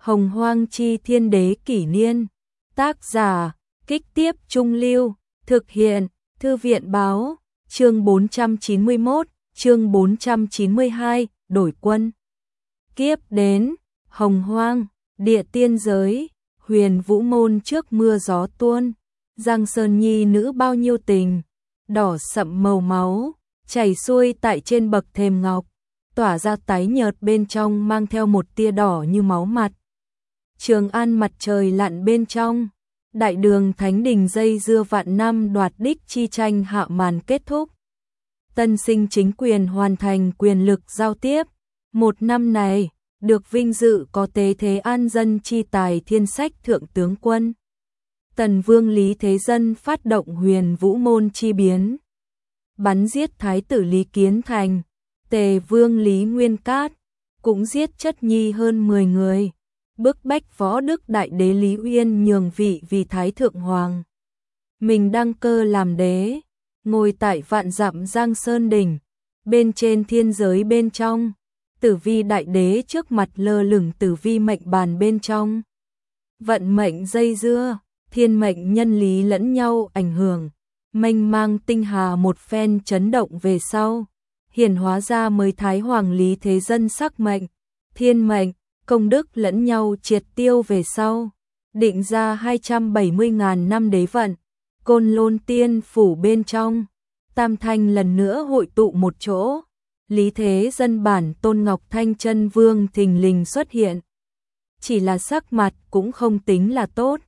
Hồng Hoang Chi Thiên Đế Kỷ Niên. Tác giả, Kích Tiếp Trung Lưu. Thực hiện, Thư viện Báo. Chương 491, chương 492, đổi quân. Kiếp đến, Hồng Hoang, địa tiên giới, Huyền Vũ Môn trước mưa gió tuôn. Giang Sơn nhi nữ bao nhiêu tình, đỏ sậm màu máu, chảy xuôi tại trên bậc thềm ngọc, tỏa ra tái nhợt bên trong mang theo một tia đỏ như máu mặt. Trường An mặt trời lặn bên trong, đại đường thánh đình dây dưa vạn năm đoạt đích chi tranh hạ màn kết thúc. Tân sinh chính quyền hoàn thành quyền lực giao tiếp. Một năm này, được vinh dự có tế thế an dân chi tài thiên sách thượng tướng quân. Tần Vương Lý Thế Dân phát động Huyền Vũ Môn chi biến, bắn giết Thái tử Lý Kiến Thành. Tề Vương Lý Nguyên Cát cũng giết chất nhi hơn 10 người, bức bách Võ Đức Đại Đế Lý Uyên nhường vị vì Thái Thượng Hoàng. Mình đăng cơ làm đế, ngồi tại vạn dặm Giang Sơn đỉnh, bên trên thiên giới bên trong, Tử Vi Đại Đế trước mặt lơ lửng Tử Vi mệnh bàn bên trong. Vận mệnh dây dưa, thiên mệnh nhân lý lẫn nhau ảnh hưởng, mênh mang tinh hà một phen chấn động về sau, hiển hóa ra mới Thái Hoàng Lý Thế Dân sắc mệnh, thiên mệnh, công đức lẫn nhau triệt tiêu về sau, định ra 270.000 năm đế vận. Côn Lôn Tiên phủ bên trong, Tam Thanh lần nữa hội tụ một chỗ. Lý Thế Dân bản tôn Ngọc Thanh Chân Vương thình lình xuất hiện. Chỉ là sắc mặt cũng không tính là tốt.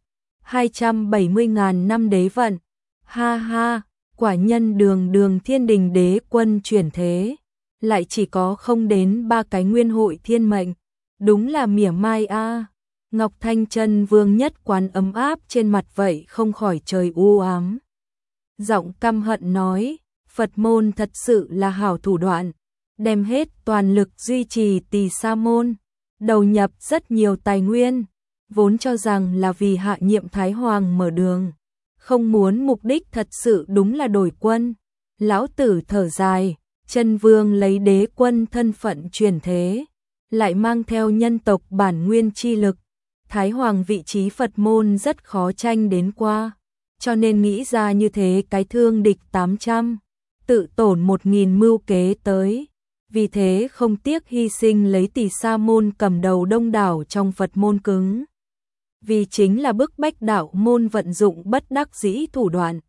270.000 năm đế vận. Ha ha, quả nhân đường thiên đình đế quân chuyển thế. Lại chỉ có không đến 3 cái nguyên hội thiên mệnh. Đúng là mỉa mai a. Ngọc Thanh Chân Vương nhất quán ấm áp trên mặt vậy không khỏi trời u ám. Giọng căm hận nói, Phật môn thật sự là hảo thủ đoạn, đem hết toàn lực duy trì Tỳ Sa môn, đầu nhập rất nhiều tài nguyên, vốn cho rằng là vì hạ nhiệm Thái Hoàng mở đường, không muốn mục đích thật sự đúng là đổi quân. Lão tử thở dài, Chân Vương lấy đế quân thân phận chuyển thế, lại mang theo nhân tộc bản nguyên chi lực. Thái Hoàng vị trí Phật môn rất khó tranh đến qua, cho nên nghĩ ra như thế cái thương địch 800, tự tổn 1000 mưu kế tới. Vì thế không tiếc hy sinh lấy Tỳ Sa môn cầm đầu đông đảo trong Phật môn cứng. Vì chính là bức bách đạo môn vận dụng bất đắc dĩ thủ đoạn.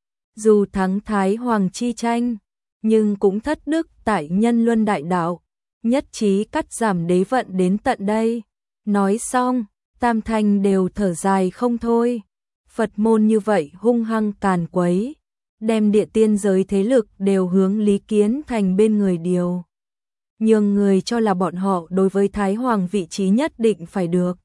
Dù thắng Thái Hoàng chi tranh, nhưng cũng thất đức tại nhân luân đại đạo, nhất trí cắt giảm đế vận đến tận đây. Nói xong, Tam Thanh đều thở dài không thôi. Phật môn như vậy hung hăng càn quấy, đem địa tiên giới thế lực đều hướng Lý Kiến Thành bên người điều. Nhường người cho là bọn họ đối với Thái Hoàng vị trí nhất định phải được.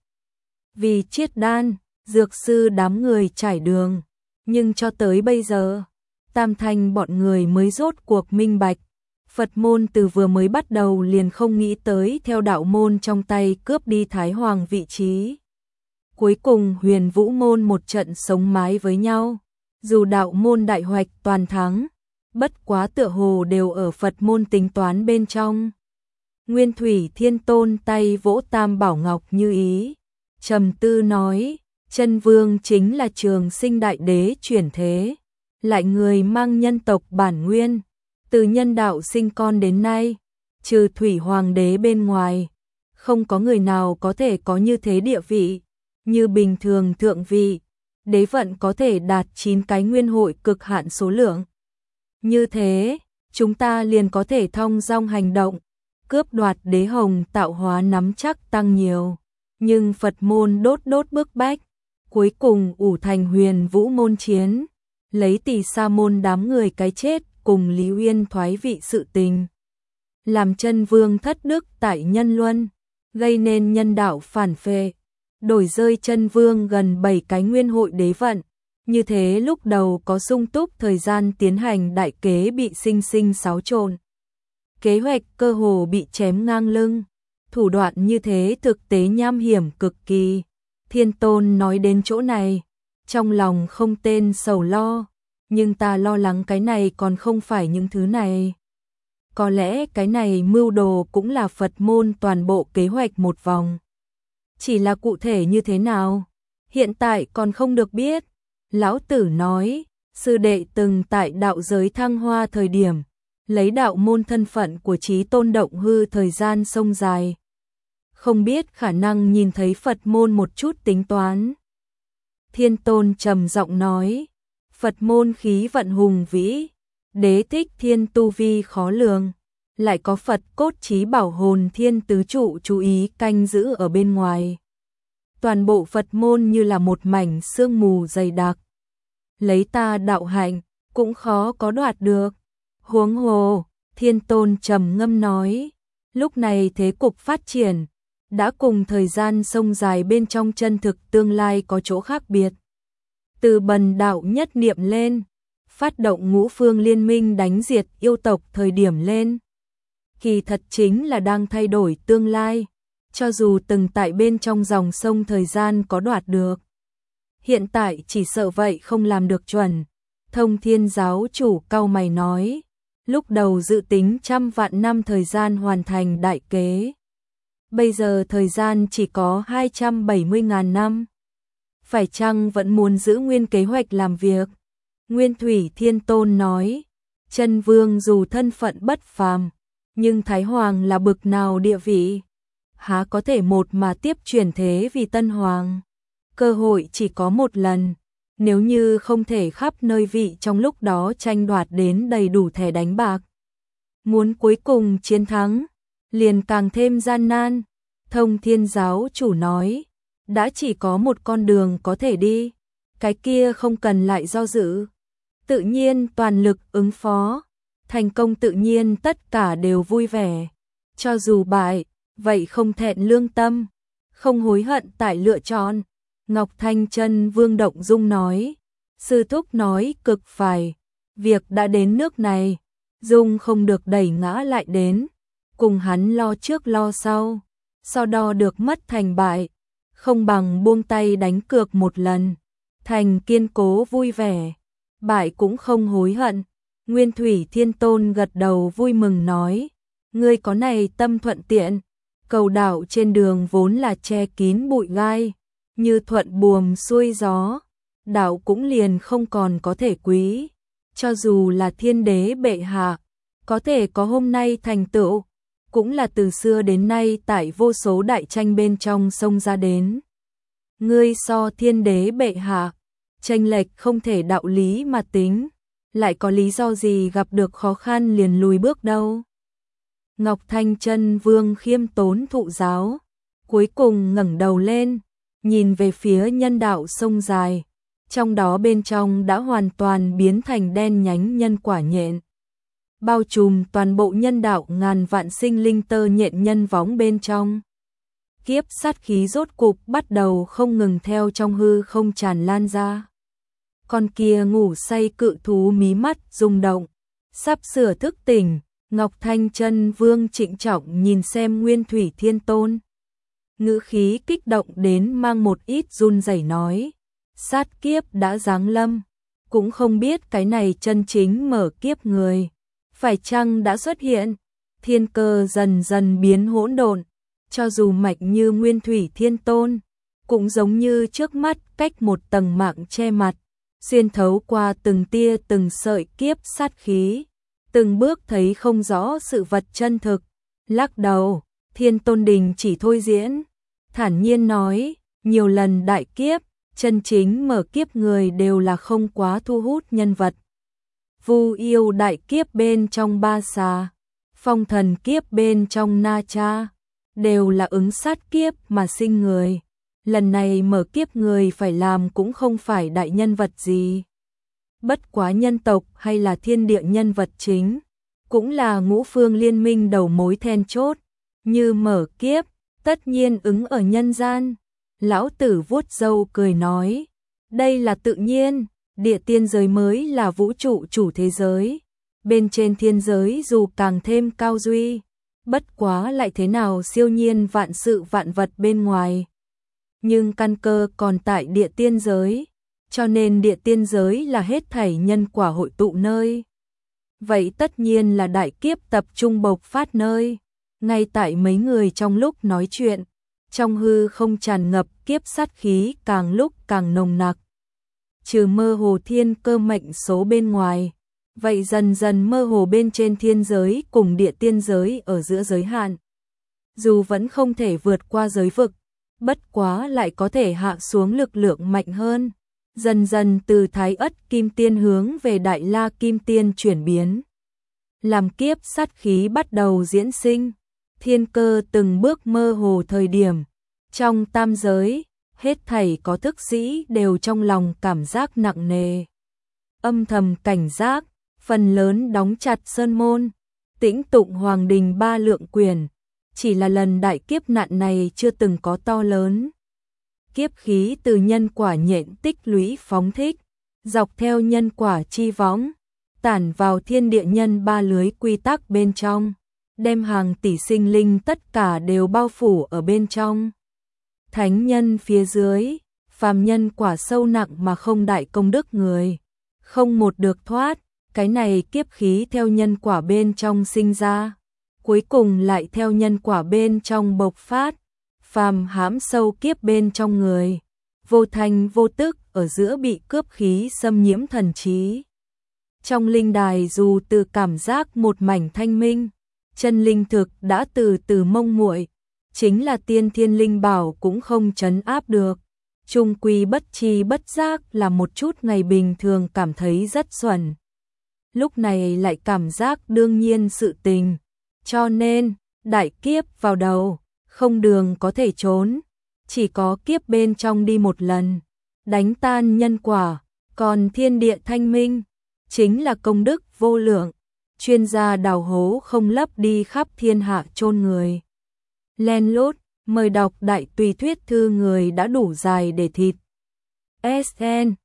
Vì chiết đan, dược sư đám người trải đường. Nhưng cho tới bây giờ, Tam Thanh bọn người mới rốt cuộc minh bạch. Phật môn từ vừa mới bắt đầu liền không nghĩ tới theo đạo môn trong tay cướp đi Thái Hoàng vị trí. Cuối cùng Huyền Vũ môn một trận sống mái với nhau, dù đạo môn đại hoạch toàn thắng, bất quá tựa hồ đều ở Phật môn tính toán bên trong. Nguyên Thủy Thiên Tôn tay vỗ Tam Bảo Ngọc như ý, trầm tư nói, Chân Vương chính là trường sinh đại đế chuyển thế, lại người mang nhân tộc bản nguyên, từ nhân đạo sinh con đến nay, trừ Thủy Hoàng đế bên ngoài, không có người nào có thể có như thế địa vị. Như bình thường thượng vị, đế vận có thể đạt 9 cái nguyên hội cực hạn số lượng. Như thế, chúng ta liền có thể thong dong hành động, cướp đoạt đế hồng tạo hóa nắm chắc tăng nhiều. Nhưng Phật môn đốt bức bách, cuối cùng ủ thành Huyền Vũ môn chiến, lấy Tỳ Sa môn đám người cái chết cùng Lý Uyên thoái vị sự tình. Làm Chân Vương thất đức tại nhân luân, gây nên nhân đạo phản phệ. Đổi rơi Chân Vương gần 7 cái nguyên hội đế vận, như thế lúc đầu có sung túc thời gian tiến hành đại kế bị sinh xáo trộn. Kế hoạch cơ hồ bị chém ngang lưng, thủ đoạn như thế thực tế nham hiểm cực kỳ. Thiên Tôn nói đến chỗ này, trong lòng không tên sầu lo, nhưng ta lo lắng cái này còn không phải những thứ này. Có lẽ cái này mưu đồ cũng là Phật môn toàn bộ kế hoạch một vòng. chỉ là cụ thể như thế nào, hiện tại còn không được biết. Lão tử nói, sư đệ từng tại đạo giới thăng hoa thời điểm, lấy đạo môn thân phận của Chí Tôn Động Hư thời gian sông dài. Không biết khả năng nhìn thấy Phật môn một chút tính toán. Thiên Tôn trầm giọng nói, Phật môn khí vận hùng vĩ, đế thích thiên tu vi khó lường, lại có Phật cốt trí bảo hồn thiên tứ trụ chú ý canh giữ ở bên ngoài. Toàn bộ Phật môn như là một mảnh sương mù dày đặc. Lấy ta đạo hạnh, cũng khó có đoạt được. Huống hồ, Thiên Tôn trầm ngâm nói, lúc này thế cục phát triển, đã cùng thời gian sông dài bên trong chân thực tương lai có chỗ khác biệt. Từ bần đạo nhất niệm lên, phát động ngũ phương liên minh đánh diệt yêu tộc thời điểm lên. Kỳ thật chính là đang thay đổi tương lai, cho dù từng tại bên trong dòng sông thời gian có đoạt được. Hiện tại chỉ sợ vậy không làm được chuẩn. Thông Thiên giáo chủ cau mày nói, lúc đầu dự tính 100 vạn năm thời gian hoàn thành đại kế. Bây giờ thời gian chỉ có 270.000 năm. Phải chăng vẫn muốn giữ nguyên kế hoạch làm việc? Nguyên Thủy Thiên Tôn nói, Chân Vương dù thân phận bất phàm, nhưng Thái Hoàng là bực nào địa vị? Há có thể một mà tiếp chuyển thế vì Tân Hoàng? Cơ hội chỉ có một lần, nếu như không thể khắp nơi vị trong lúc đó tranh đoạt đến đầy đủ thẻ đánh bạc. Muốn cuối cùng chiến thắng, liền càng thêm gian nan. Thông Thiên giáo chủ nói, đã chỉ có một con đường có thể đi, cái kia không cần lại do dự. Tự nhiên toàn lực ứng phó, thành công tự nhiên tất cả đều vui vẻ. Cho dù bại, vậy không thẹn lương tâm, không hối hận tại lựa chọn. Ngọc Thanh Chân Vương động dung nói, sư thúc nói cực phải, việc đã đến nước này, dung không được đẩy ngã lại đến, cùng hắn lo trước lo sau, so đo được mất thành bại, không bằng buông tay đánh cược một lần, thành kiên cố vui vẻ, bại cũng không hối hận. Nguyên Thủy Thiên Tôn gật đầu vui mừng nói, ngươi có này tâm thuận tiện, cầu đạo trên đường vốn là che kín bụi gai, như thuận buồm xuôi gió, đạo cũng liền không còn có thể quý. Cho dù là thiên đế bệ hạ, có thể có hôm nay thành tựu, cũng là từ xưa đến nay tại vô số đại tranh bên trong xông ra đến. Ngươi so thiên đế bệ hạ, chênh lệch không thể đạo lý mà tính, lại có lý do gì gặp được khó khăn liền lùi bước đâu. Ngọc Thanh Chân Vương khiêm tốn thụ giáo, cuối cùng ngẩng đầu lên, nhìn về phía nhân đạo sông dài, trong đó bên trong đã hoàn toàn biến thành đen nhánh nhân quả nhện, bao trùm toàn bộ nhân đạo ngàn vạn sinh linh tơ nhện nhân võng bên trong. Kiếp sát khí rốt cục bắt đầu không ngừng theo trong hư không tràn lan ra. Con kia ngủ say cự thú mí mắt rung động, sắp sửa thức tỉnh. Ngọc Thanh Chân Vương trịnh trọng nhìn xem Nguyên Thủy Thiên Tôn, ngữ khí kích động đến mang một ít run rẩy nói, sát kiếp đã giáng lâm, cũng không biết cái này chân chính mở kiếp người, phải chăng đã xuất hiện. Thiên cơ dần dần biến hỗn độn, cho dù mạnh như Nguyên Thủy Thiên Tôn, cũng giống như trước mắt cách một tầng mạng che mặt, xuyên thấu qua từng tia từng sợi kiếp sát khí, từng bước thấy không rõ sự vật chân thực. Lắc đầu, Thiên Tôn đình chỉ thôi diễn, thản nhiên nói, nhiều lần đại kiếp, chân chính mở kiếp người đều là không quá thu hút nhân vật. Vu yêu đại kiếp bên trong Ba Xà, phong thần kiếp bên trong Na Cha, đều là ứng sát kiếp mà sinh người. Lần này mở kiếp người phải làm cũng không phải đại nhân vật gì. Bất quá nhân tộc hay là thiên địa nhân vật chính, cũng là ngũ phương liên minh đầu mối then chốt, như mở kiếp, tất nhiên ứng ở nhân gian. Lão tử vuốt râu cười nói, đây là tự nhiên, địa tiên giới mới là vũ trụ chủ thế giới, bên trên thiên giới dù càng thêm cao duy, bất quá lại thế nào siêu nhiên vạn sự vạn vật bên ngoài. Nhưng căn cơ còn tại địa tiên giới, cho nên địa tiên giới là hết thảy nhân quả hội tụ nơi. Vậy tất nhiên là đại kiếp tập trung bộc phát nơi. Ngay tại mấy người trong lúc nói chuyện, trong hư không tràn ngập kiếp sát khí càng lúc càng nồng nặc. Trừ mơ hồ thiên cơ mệnh số bên ngoài, vậy dần dần mơ hồ bên trên thiên giới cùng địa tiên giới ở giữa giới hạn. Dù vẫn không thể vượt qua giới vực, bất quá lại có thể hạ xuống lực lượng mạnh hơn, dần dần từ Thái Ất Kim Tiên hướng về Đại La Kim Tiên chuyển biến. Làm kiếp sát khí bắt đầu diễn sinh, thiên cơ từng bước mơ hồ thời điểm, trong tam giới, hết thảy có thức sĩ đều trong lòng cảm giác nặng nề. Âm thầm cảnh giác, phần lớn đóng chặt sơn môn, tĩnh tụng hoàng đình ba lượng quyền, chỉ là lần đại kiếp nạn này chưa từng có to lớn. Kiếp khí từ nhân quả nhện tích lũy phóng thích, dọc theo nhân quả chi võng, tản vào thiên địa nhân ba lưới quy tắc bên trong, đem hàng tỷ sinh linh tất cả đều bao phủ ở bên trong. Thánh nhân phía dưới, phàm nhân quả sâu nặng mà không đại công đức người, không một được thoát, cái này kiếp khí theo nhân quả bên trong sinh ra, cuối cùng lại theo nhân quả bên trong bộc phát, phàm hãm sâu kiếp bên trong người, vô thành vô tức ở giữa bị cướp khí xâm nhiễm thần trí. Trong linh đài dù từ cảm giác một mảnh thanh minh, chân linh thực đã từ từ mông muội, chính là tiên thiên linh bảo cũng không trấn áp được. Trung quy bất chi bất giác là một chút ngày bình thường cảm thấy rất xuẩn. Lúc này lại cảm giác đương nhiên sự tình. Cho nên, đại kiếp vào đầu, không đường có thể trốn. Chỉ có kiếp bên trong đi một lần, đánh tan nhân quả, còn thiên địa thanh minh, chính là công đức vô lượng. Chuyên gia đào hố không lấp đi khắp thiên hạ chôn người. Len lút, mời đọc đại tùy thuyết thư người đã đủ dài để thịt. SN